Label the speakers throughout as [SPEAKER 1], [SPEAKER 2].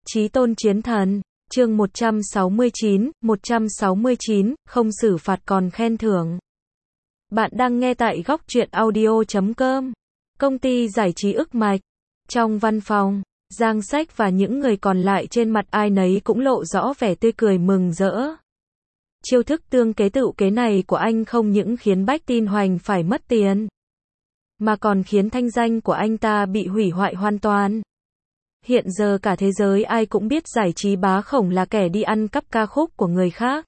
[SPEAKER 1] Chí tôn chiến thần, chương 169, không xử phạt còn khen thưởng. Bạn đang nghe tại góc truyện audio.com. Công ty giải trí ức mạch. Trong văn phòng, Giang Sách và những người còn lại trên mặt ai nấy cũng lộ rõ vẻ tươi cười mừng rỡ. Chiêu thức tương kế tựu kế này của anh không những khiến Bách Tin Hoành phải mất tiền, mà còn khiến thanh danh của anh ta bị hủy hoại hoàn toàn. Hiện giờ cả thế giới ai cũng biết Giải Trí Bá Khổng là kẻ đi ăn cắp ca khúc của người khác.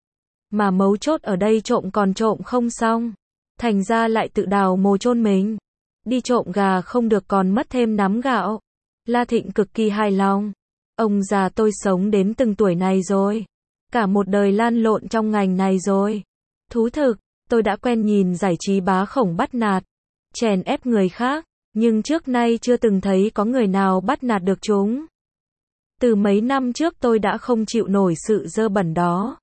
[SPEAKER 1] Mà mấu chốt ở đây trộm còn trộm không xong, thành ra lại tự đào mồ chôn mình. Đi trộm gà không được còn mất thêm nắm gạo. La Thịnh cực kỳ hài lòng. Ông già tôi sống đến từng tuổi này rồi. Cả một đời lan lộn trong ngành này rồi. Thú thực, tôi đã quen nhìn Giải Trí Bá Khổng bắt nạt, chèn ép người khác. Nhưng trước nay chưa từng thấy có người nào bắt nạt được chúng. Từ mấy năm trước tôi đã không chịu nổi sự dơ bẩn đó,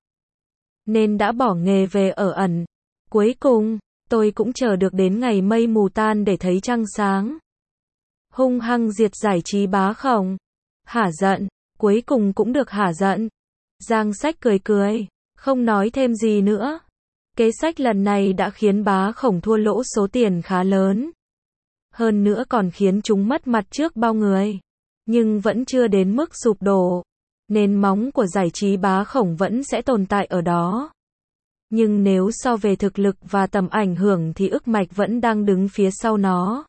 [SPEAKER 1] nên đã bỏ nghề về ở ẩn. Cuối cùng, tôi cũng chờ được đến ngày mây mù tan để thấy trăng sáng. Hung hăng diệt Giải Trí Bá Khổng. Hả giận, cuối cùng cũng được hả giận. Giang Sách cười cười, không nói thêm gì nữa. Kế sách lần này đã khiến Bá Khổng thua lỗ số tiền khá lớn. Hơn nữa còn khiến chúng mất mặt trước bao người. Nhưng vẫn chưa đến mức sụp đổ. Nền móng của Giải Trí Bá Khổng vẫn sẽ tồn tại ở đó. Nhưng nếu so về thực lực và tầm ảnh hưởng thì ức mạch vẫn đang đứng phía sau nó.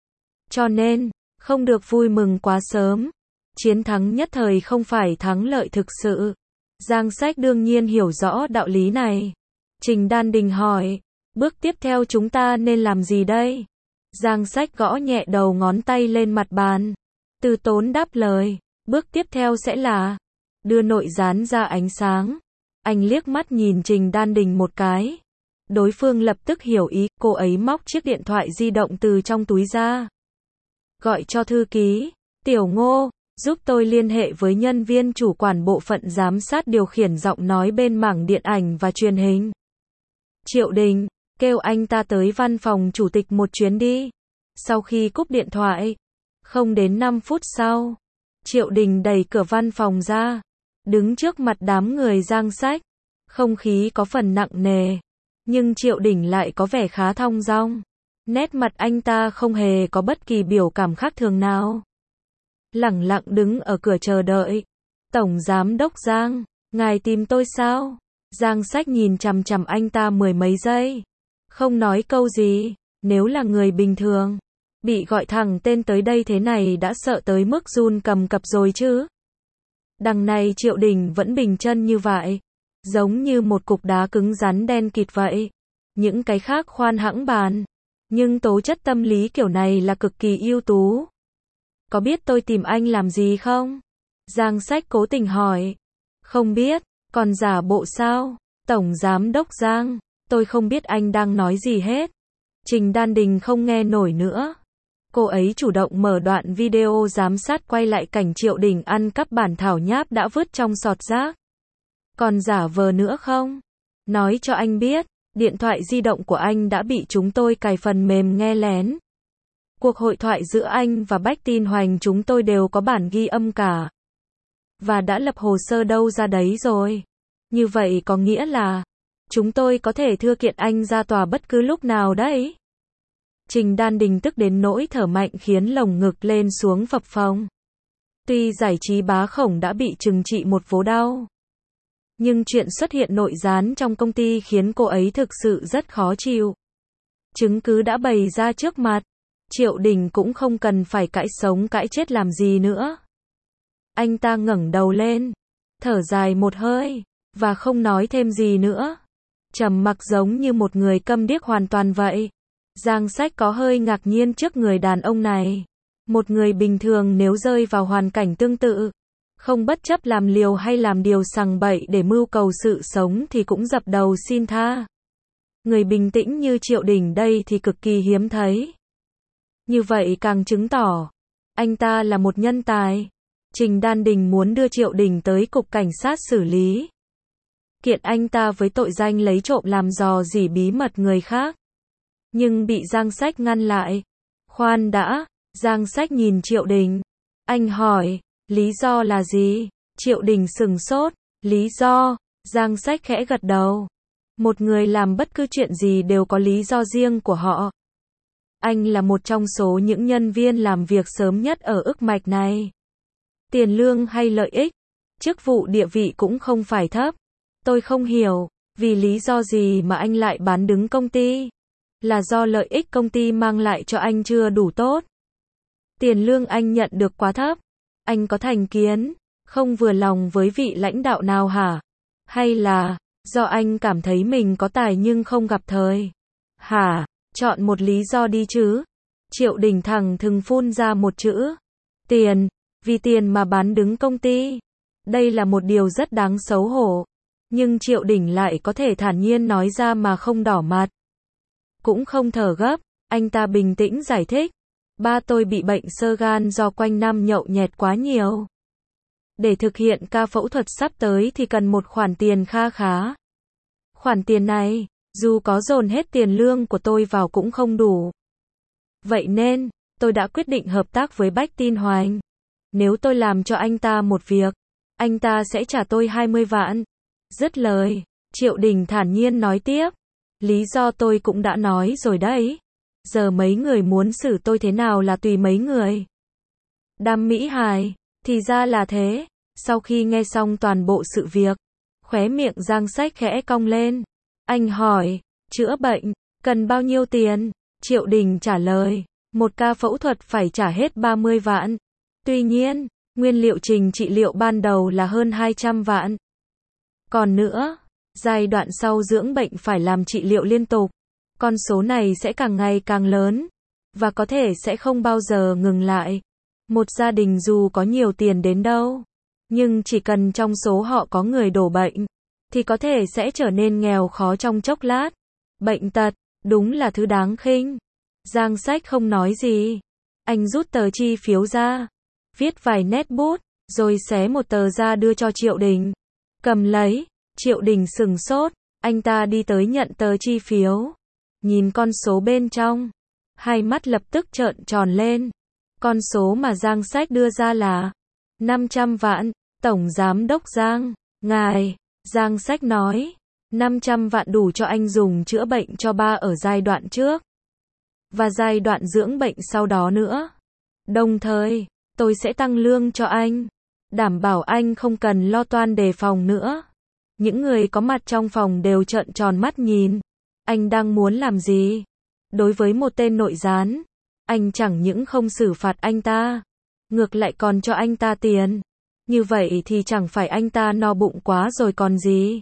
[SPEAKER 1] Cho nên, không được vui mừng quá sớm. Chiến thắng nhất thời không phải thắng lợi thực sự. Giang Sách đương nhiên hiểu rõ đạo lý này. Trình Đan Đình hỏi, bước tiếp theo chúng ta nên làm gì đây? Giang Sách gõ nhẹ đầu ngón tay lên mặt bàn. Từ Tốn đáp lời, bước tiếp theo sẽ là đưa nội gián ra ánh sáng. Anh liếc mắt nhìn Trình Đan Đình một cái. Đối phương lập tức hiểu ý, cô ấy móc chiếc điện thoại di động từ trong túi ra. Gọi cho thư ký, Tiểu Ngô, giúp tôi liên hệ với nhân viên chủ quản bộ phận giám sát điều khiển giọng nói bên mảng điện ảnh và truyền hình. Triệu Đình, kêu anh ta tới văn phòng chủ tịch một chuyến đi. Sau khi cúp điện thoại, không đến 5 phút sau, Triệu Đình đẩy cửa văn phòng ra, đứng trước mặt đám người Giang Sách. Không khí có phần nặng nề, nhưng Triệu Đình lại có vẻ khá thong dong. Nét mặt anh ta không hề có bất kỳ biểu cảm khác thường nào. Lẳng lặng đứng ở cửa chờ đợi. Tổng giám đốc Giang, ngài tìm tôi sao? Giang Sách nhìn chằm chằm anh ta mười mấy giây. Không nói câu gì. Nếu là người bình thường, bị gọi thẳng tên tới đây thế này đã sợ tới mức run cầm cập rồi chứ. Đằng này Triệu Đình vẫn bình chân như vậy, giống như một cục đá cứng rắn đen kịt vậy. Những cái khác khoan hãng bàn, nhưng tố chất tâm lý kiểu này là cực kỳ ưu tú. Có biết tôi tìm anh làm gì không? Giang Sách cố tình hỏi. Không biết, còn giả bộ sao? Tổng giám đốc Giang, tôi không biết anh đang nói gì hết. Trình Đan Đình không nghe nổi nữa. Cô ấy chủ động mở đoạn video giám sát quay lại cảnh Triệu Đình ăn cắp bản thảo nháp đã vứt trong sọt rác. Còn giả vờ nữa không? Nói cho anh biết, điện thoại di động của anh đã bị chúng tôi cài phần mềm nghe lén. Cuộc hội thoại giữa anh và Bách Tin Hoành chúng tôi đều có bản ghi âm cả. Và đã lập hồ sơ đâu ra đấy rồi. Như vậy có nghĩa là chúng tôi có thể thưa kiện anh ra tòa bất cứ lúc nào đấy. Trình Đan Đình tức đến nỗi thở mạnh khiến lồng ngực lên xuống phập phồng. Tuy Giải Trí Bá Khổng đã bị trừng trị một vố đau, nhưng chuyện xuất hiện nội gián trong công ty khiến cô ấy thực sự rất khó chịu. Chứng cứ đã bày ra trước mặt, Triệu Đình cũng không cần phải cãi sống cãi chết làm gì nữa. Anh ta ngẩng đầu lên, thở dài một hơi, và không nói thêm gì nữa. Trầm mặc giống như một người câm điếc hoàn toàn vậy. Giang Sách có hơi ngạc nhiên trước người đàn ông này. Một người bình thường nếu rơi vào hoàn cảnh tương tự, không bất chấp làm liều hay làm điều sằng bậy để mưu cầu sự sống thì cũng dập đầu xin tha. Người bình tĩnh như Triệu Đình đây thì cực kỳ hiếm thấy. Như vậy càng chứng tỏ anh ta là một nhân tài. Trình Đan Đình muốn đưa Triệu Đình tới cục cảnh sát xử lý. Kiện anh ta với tội danh lấy trộm làm rò rỉ bí mật người khác. Nhưng bị Giang Sách ngăn lại. Khoan đã, Giang Sách nhìn Triệu Đình. Anh hỏi, Lý do là gì? Triệu Đình sừng sốt. Lý do? Giang Sách khẽ gật đầu. Một người làm bất cứ chuyện gì đều có lý do riêng của họ. Anh là một trong số những nhân viên làm việc sớm nhất ở ức mạch này. Tiền lương hay lợi ích, chức vụ địa vị cũng không phải thấp. Tôi không hiểu, vì lý do gì mà anh lại bán đứng công ty? Là do lợi ích công ty mang lại cho anh chưa đủ tốt? Tiền lương anh nhận được quá thấp? Anh có thành kiến, không vừa lòng với vị lãnh đạo nào hả? Hay là do anh cảm thấy mình có tài nhưng không gặp thời? Hả? Chọn một lý do đi chứ. Triệu Đình thẳng thừng phun ra một chữ. Tiền. Vì tiền mà bán đứng công ty. Đây là một điều rất đáng xấu hổ. Nhưng Triệu Đình lại có thể thản nhiên nói ra mà không đỏ mặt. Cũng không thở gấp, anh ta bình tĩnh giải thích. Ba tôi bị bệnh xơ gan do quanh năm nhậu nhẹt quá nhiều. Để thực hiện ca phẫu thuật sắp tới thì cần một khoản tiền kha khá. Khoản tiền này, dù có dồn hết tiền lương của tôi vào cũng không đủ. Vậy nên, tôi đã quyết định hợp tác với Bách Tin Hoành. Nếu tôi làm cho anh ta một việc, anh ta sẽ trả tôi 20 vạn. Dứt lời, Triệu Đình thản nhiên nói tiếp. Lý do tôi cũng đã nói rồi đấy. Giờ mấy người muốn xử tôi thế nào là tùy mấy người. Đam mỹ hài, thì ra là thế. Sau khi nghe xong toàn bộ sự việc, khóe miệng Giang Sách khẽ cong lên. Anh hỏi, chữa bệnh, cần bao nhiêu tiền? Triệu Đình trả lời, một ca phẫu thuật phải trả hết 30 vạn. Tuy nhiên, nguyên liệu trình trị liệu ban đầu là hơn 200 vạn. Còn nữa, giai đoạn sau dưỡng bệnh phải làm trị liệu liên tục. Con số này sẽ càng ngày càng lớn, và có thể sẽ không bao giờ ngừng lại. Một gia đình dù có nhiều tiền đến đâu, nhưng chỉ cần trong số họ có người đổ bệnh, thì có thể sẽ trở nên nghèo khó trong chốc lát. Bệnh tật, đúng là thứ đáng khinh. Giang Sách không nói gì. Anh rút tờ chi phiếu ra, viết vài nét bút, rồi xé một tờ ra đưa cho Triệu Đình. Cầm lấy, Triệu Đình sừng sốt, anh ta đi tới nhận tờ chi phiếu. Nhìn con số bên trong, hai mắt lập tức trợn tròn lên. Con số mà Giang Sách đưa ra là 500 vạn, Tổng Giám đốc Giang, ngài, Giang Sách nói, 500 vạn đủ cho anh dùng chữa bệnh cho ba ở giai đoạn trước, và giai đoạn dưỡng bệnh sau đó nữa. Đồng thời, tôi sẽ tăng lương cho anh, đảm bảo anh không cần lo toan đề phòng nữa. Những người có mặt trong phòng đều trợn tròn mắt nhìn. Anh đang muốn làm gì? Đối với một tên nội gián, anh chẳng những không xử phạt anh ta, ngược lại còn cho anh ta tiền. Như vậy thì chẳng phải anh ta no bụng quá rồi còn gì?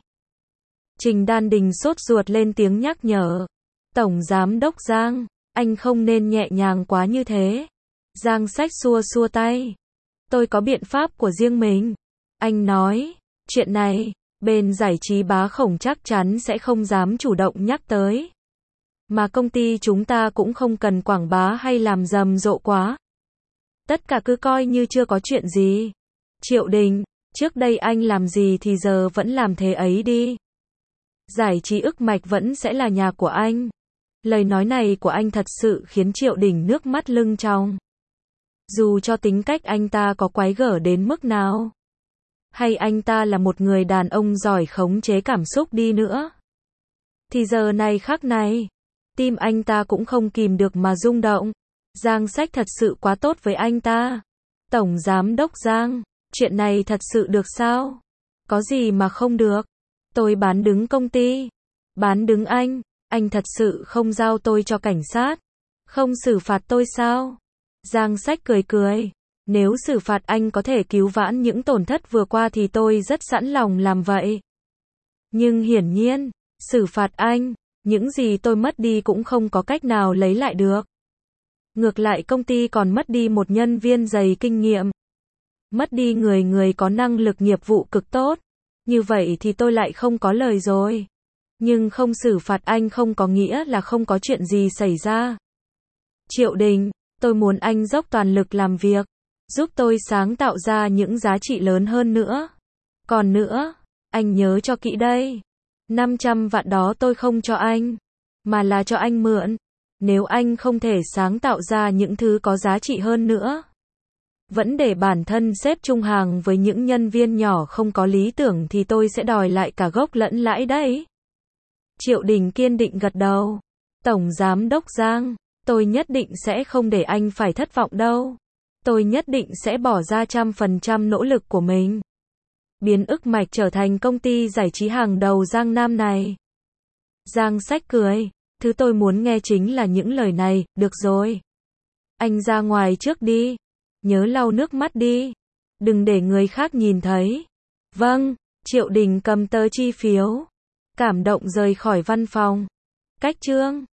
[SPEAKER 1] Trình Đan Đình sốt ruột lên tiếng nhắc nhở. Tổng Giám đốc Giang, anh không nên nhẹ nhàng quá như thế. Giang Sách xua xua tay. Tôi có biện pháp của riêng mình. Anh nói, chuyện này, bên giải trí bá khổng chắc chắn sẽ không dám chủ động nhắc tới. Mà công ty chúng ta cũng không cần quảng bá hay làm rầm rộ quá. Tất cả cứ coi như chưa có chuyện gì. Triệu Đình, trước đây anh làm gì thì giờ vẫn làm thế ấy đi. Giải trí ức mạch vẫn sẽ là nhà của anh. Lời nói này của anh thật sự khiến Triệu Đình nước mắt lưng tròng. Dù cho tính cách anh ta có quái gở đến mức nào, hay anh ta là một người đàn ông giỏi khống chế cảm xúc đi nữa, thì giờ này khắc này, tim anh ta cũng không kìm được mà rung động. Giang Sách thật sự quá tốt với anh ta. Tổng Giám đốc Giang, chuyện này thật sự được sao? Có gì mà không được? Tôi bán đứng công ty, bán đứng anh thật sự không giao tôi cho cảnh sát, không xử phạt tôi sao? Giang Sách cười cười. Nếu xử phạt anh có thể cứu vãn những tổn thất vừa qua thì tôi rất sẵn lòng làm vậy. Nhưng hiển nhiên, xử phạt anh, những gì tôi mất đi cũng không có cách nào lấy lại được. Ngược lại công ty còn mất đi một nhân viên dày kinh nghiệm. Mất đi người có năng lực nghiệp vụ cực tốt. Như vậy thì tôi lại không có lời rồi. Nhưng không xử phạt anh không có nghĩa là không có chuyện gì xảy ra. Triệu Đình, tôi muốn anh dốc toàn lực làm việc, giúp tôi sáng tạo ra những giá trị lớn hơn nữa. Còn nữa, anh nhớ cho kỹ đây. 500 vạn đó tôi không cho anh, mà là cho anh mượn. Nếu anh không thể sáng tạo ra những thứ có giá trị hơn nữa, Vẫn để bản thân xếp chung hàng với những nhân viên nhỏ không có lý tưởng thì tôi sẽ đòi lại cả gốc lẫn lãi đấy. Triệu Đình kiên định gật đầu. Tổng Giám đốc Giang, tôi nhất định sẽ không để anh phải thất vọng đâu. Tôi nhất định sẽ bỏ ra 100% nỗ lực của mình. Biến Ức Mạch trở thành công ty giải trí hàng đầu Giang Nam này. Giang Sách cười. Thứ tôi muốn nghe chính là những lời này, được rồi. Anh ra ngoài trước đi. Nhớ lau nước mắt đi. Đừng để người khác nhìn thấy. Vâng, Triệu Đình cầm tờ chi phiếu. Cảm động rời khỏi văn phòng. Cách chương